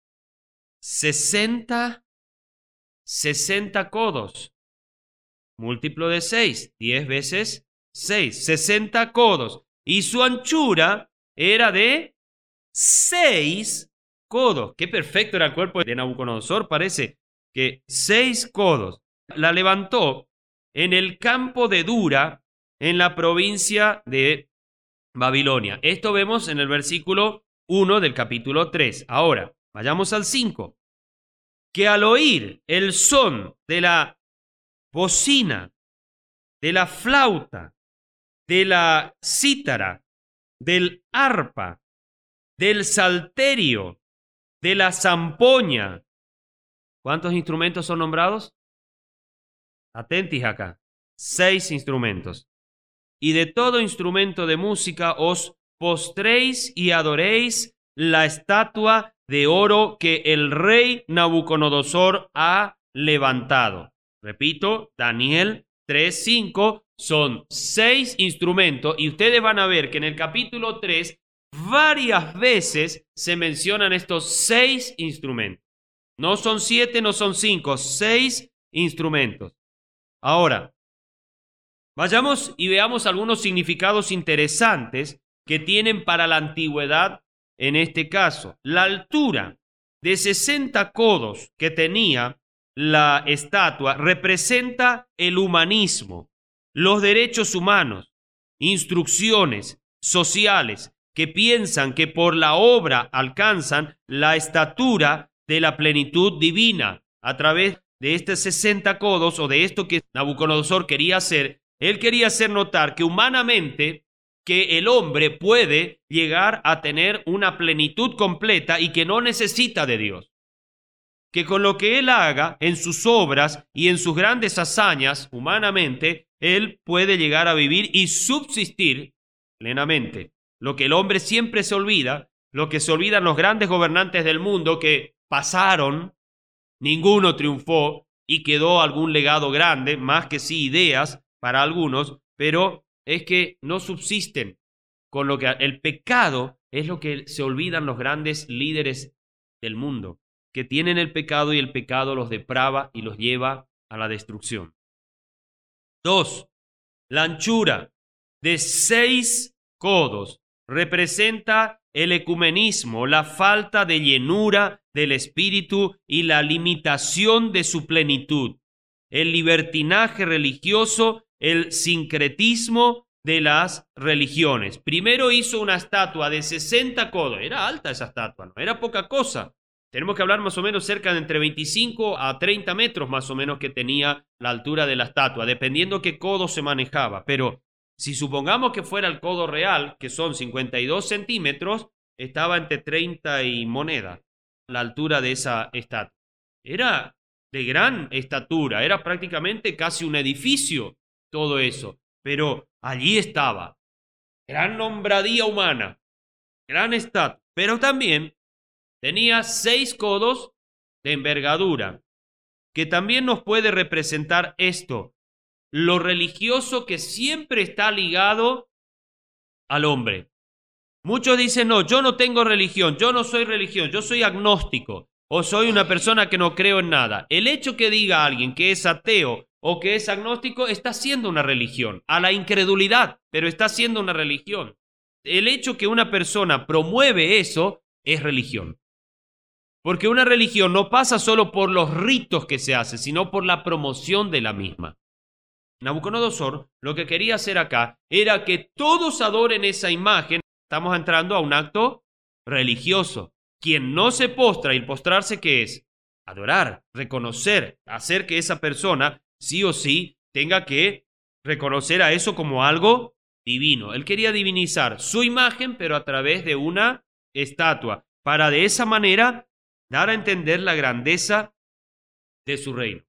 sesenta, sesenta codos. Múltiplo de seis, diez veces seis, sesenta codos. Y su anchura era de seis codos. Qué perfecto era el cuerpo de Nabucodonosor, parece que seis codos. La levantó en el campo de Dura, en la provincia de Babilonia. Esto vemos en el versículo uno del capítulo tres. Ahora, vayamos al cinco. Que al oír el son de la bocina, de la flauta, de la cítara, del arpa, del salterio, de la zampoña. ¿Cuántos instrumentos son nombrados? Atentis acá. Seis instrumentos. Y de todo instrumento de música os postréis y adoréis la estatua de oro que el rey Nabucodonosor ha levantado. Repito, Daniel tres cinco, son seis instrumentos y ustedes van a ver que en el capítulo tres varias veces se mencionan estos seis instrumentos. No son siete, no son cinco, seis instrumentos. Ahora, vayamos y veamos algunos significados interesantes que tienen para la antigüedad en este caso. La altura de sesenta codos que tenía la estatua representa el humanismo, los derechos humanos, instrucciones sociales que piensan que por la obra alcanzan la estatura de la plenitud divina. A través de estos sesenta codos o de esto que Nabucodonosor quería hacer, él quería hacer notar que humanamente que el hombre puede llegar a tener una plenitud completa y que no necesita de Dios. Que con lo que él haga en sus obras y en sus grandes hazañas humanamente, él puede llegar a vivir y subsistir plenamente. Lo que el hombre siempre se olvida, lo que se olvidan los grandes gobernantes del mundo que pasaron, ninguno triunfó y quedó algún legado grande, más que sí ideas para algunos, pero es que no subsisten con lo que el pecado es lo que se olvidan los grandes líderes del mundo, que tienen el pecado y el pecado los deprava y los lleva a la destrucción. Dos, la anchura de seis codos representa el ecumenismo, la falta de llenura del espíritu y la limitación de su plenitud, el libertinaje religioso, el sincretismo de las religiones. Primero hizo una estatua de sesenta codos, era alta esa estatua, no era poca cosa. Tenemos que hablar más o menos cerca de entre veinticinco a treinta metros más o menos que tenía la altura de la estatua, dependiendo qué codo se manejaba. Pero si supongamos que fuera el codo real, que son cincuenta y dos centímetros, estaba entre treinta y moneda la altura de esa estatua. Era de gran estatura, era prácticamente casi un edificio todo eso. Pero allí estaba, gran nombradía humana, gran estatua, pero también tenía seis codos de envergadura, que también nos puede representar esto, lo religioso que siempre está ligado al hombre. Muchos dicen, no, yo no tengo religión, yo no soy religión, yo soy agnóstico, o soy una persona que no creo en nada. El hecho que diga alguien que es ateo o que es agnóstico está haciendo una religión, a la incredulidad, pero está haciendo una religión. El hecho que una persona promueve eso es religión. Porque una religión no pasa solo por los ritos que se hacen, sino por la promoción de la misma. Nabucodonosor lo que quería hacer acá era que todos adoren esa imagen. Estamos entrando a un acto religioso. Quien no se postra, y el postrarse, ¿qué es? Adorar, reconocer, hacer que esa persona sí o sí tenga que reconocer a eso como algo divino. Él quería divinizar su imagen, pero a través de una estatua, para de esa manera dar a entender la grandeza de su reino.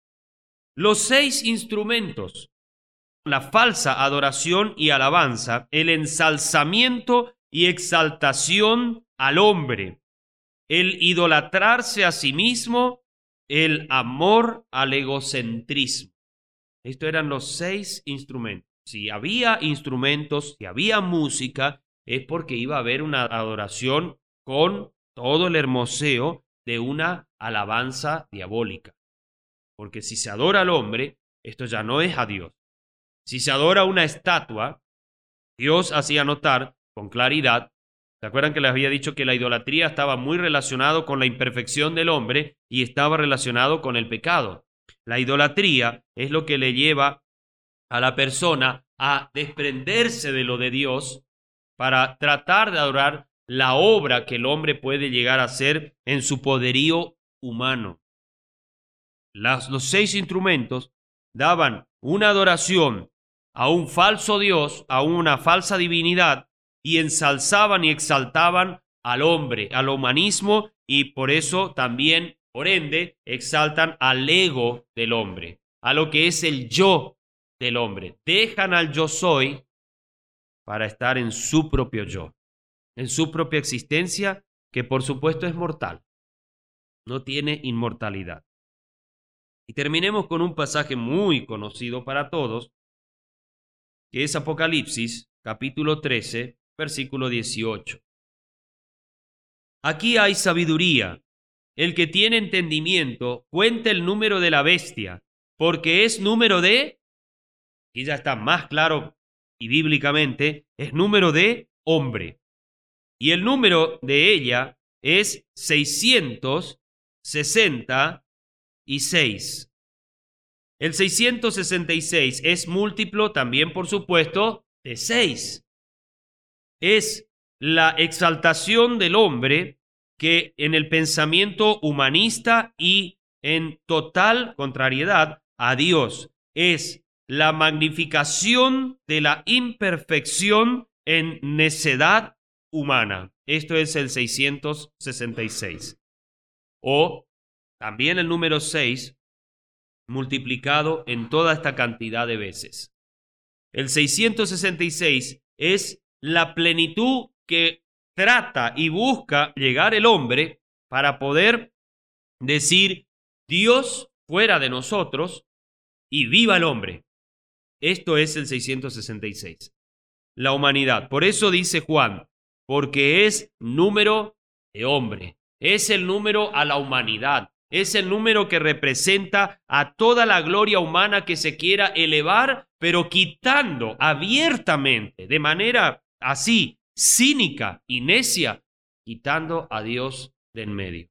Los seis instrumentos, la falsa adoración y alabanza, el ensalzamiento y exaltación al hombre, el idolatrarse a sí mismo, el amor al egocentrismo. Estos eran los seis instrumentos. Si había instrumentos, si había música, es porque iba a haber una adoración con todo el hermoseo de una alabanza diabólica. Porque si se adora al hombre, esto ya no es a Dios. Si se adora una estatua, Dios hacía notar con claridad, ¿se acuerdan que les había dicho que la idolatría estaba muy relacionado con la imperfección del hombre y estaba relacionado con el pecado? La idolatría es lo que le lleva a la persona a desprenderse de lo de Dios para tratar de adorar la obra que el hombre puede llegar a hacer en su poderío humano. Las, los seis instrumentos daban una adoración a un falso Dios, a una falsa divinidad, y ensalzaban y exaltaban al hombre, al humanismo, y por eso también, por ende, exaltan al ego del hombre, a lo que es el yo del hombre. Dejan al yo soy para estar en su propio yo, en su propia existencia, que por supuesto es mortal, no tiene inmortalidad. Y terminemos con un pasaje muy conocido para todos, que es Apocalipsis, capítulo trece, versículo dieciocho. Aquí hay sabiduría. El que tiene entendimiento cuenta el número de la bestia, porque es número de, y ya está más claro y bíblicamente, es número de hombre. Y el número de ella es seiscientos sesenta y seis. El seiscientos sesenta y seis es múltiplo también, por supuesto, de seis. Es la exaltación del hombre que en el pensamiento humanista y en total contrariedad a Dios es la magnificación de la imperfección en necedad humana. Esto es el seiscientos sesenta y seis. O también el número seis multiplicado en toda esta cantidad de veces. El seiscientos sesenta y seis es la plenitud que trata y busca llegar el hombre para poder decir Dios fuera de nosotros y viva el hombre. Esto es el seiscientos sesenta y seis. La humanidad. Por eso dice Juan, porque es número de hombre. Es el número a la humanidad. Es el número que representa a toda la gloria humana que se quiera elevar, pero quitando abiertamente, de manera así, cínica y necia, quitando a Dios de en medio.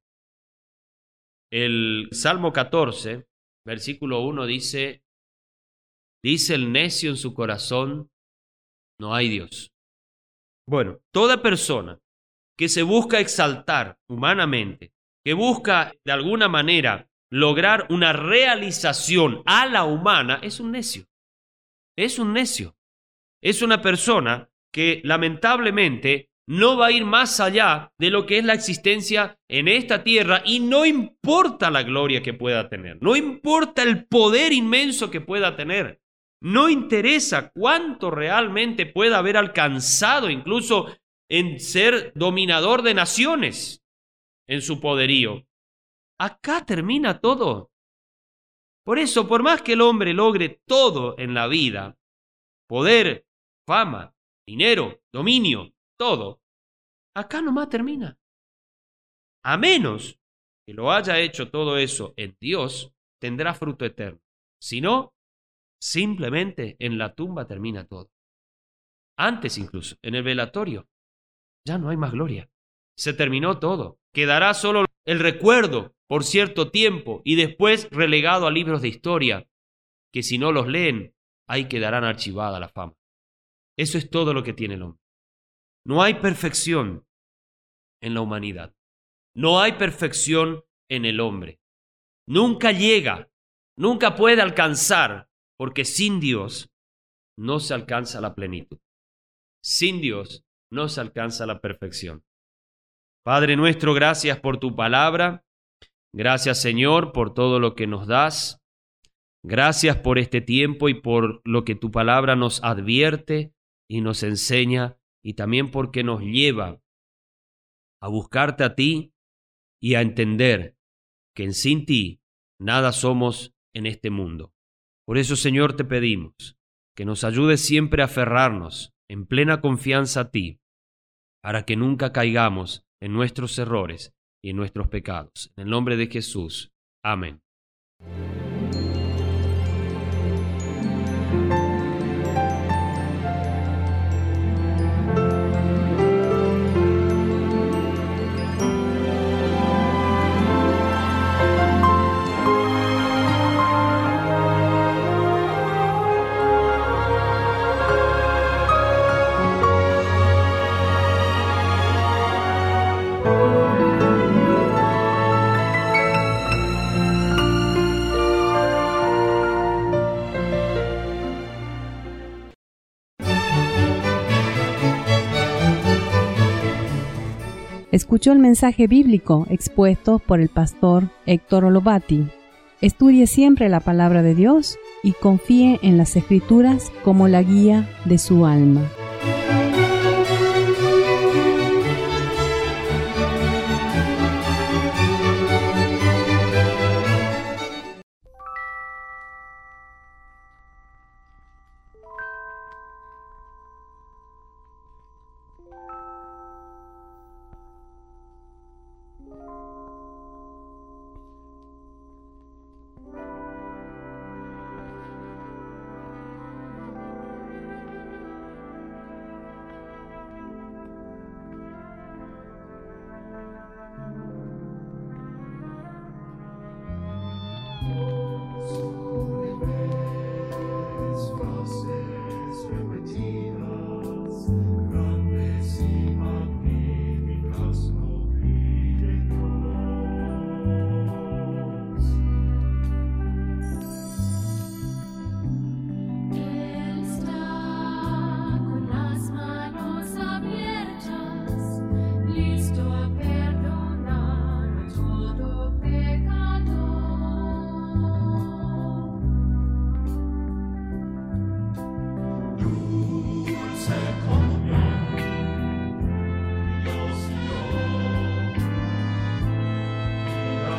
El Salmo catorce, versículo uno dice, dice el necio en su corazón, no hay Dios. Bueno, toda persona que se busca exaltar humanamente, que busca de alguna manera lograr una realización a la humana, es un necio. Es un necio. Es una persona que lamentablemente no va a ir más allá de lo que es la existencia en esta tierra y no importa la gloria que pueda tener, no importa el poder inmenso que pueda tener, no interesa cuánto realmente pueda haber alcanzado incluso en ser dominador de naciones en su poderío. Acá termina todo. Por eso, por más que el hombre logre todo en la vida, poder, fama, dinero, dominio, todo, acá nomás termina. A menos que lo haya hecho todo eso en Dios, tendrá fruto eterno. Si no, simplemente en la tumba termina todo. Antes incluso, en el velatorio, ya no hay más gloria. Se terminó todo. Quedará solo el recuerdo por cierto tiempo y después relegado a libros de historia, que si no los leen, ahí quedarán archivada la fama. Eso es todo lo que tiene el hombre. No hay perfección en la humanidad. No hay perfección en el hombre. Nunca llega, nunca puede alcanzar, porque sin Dios no se alcanza la plenitud. Sin Dios no se alcanza la perfección. Padre nuestro, gracias por tu palabra. Gracias, Señor, por todo lo que nos das. Gracias por este tiempo y por lo que tu palabra nos advierte y nos enseña, y también porque nos lleva a buscarte a ti y a entender que en sin ti nada somos en este mundo. Por eso, Señor, te pedimos que nos ayudes siempre a aferrarnos en plena confianza a ti, para que nunca caigamos en nuestros errores y en nuestros pecados. En el nombre de Jesús. Amén. Escuchó el mensaje bíblico expuesto por el pastor Héctor Olovati. Estudie siempre la palabra de Dios y confíe en las Escrituras como la guía de su alma.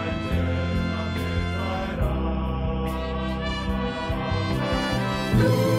Lord.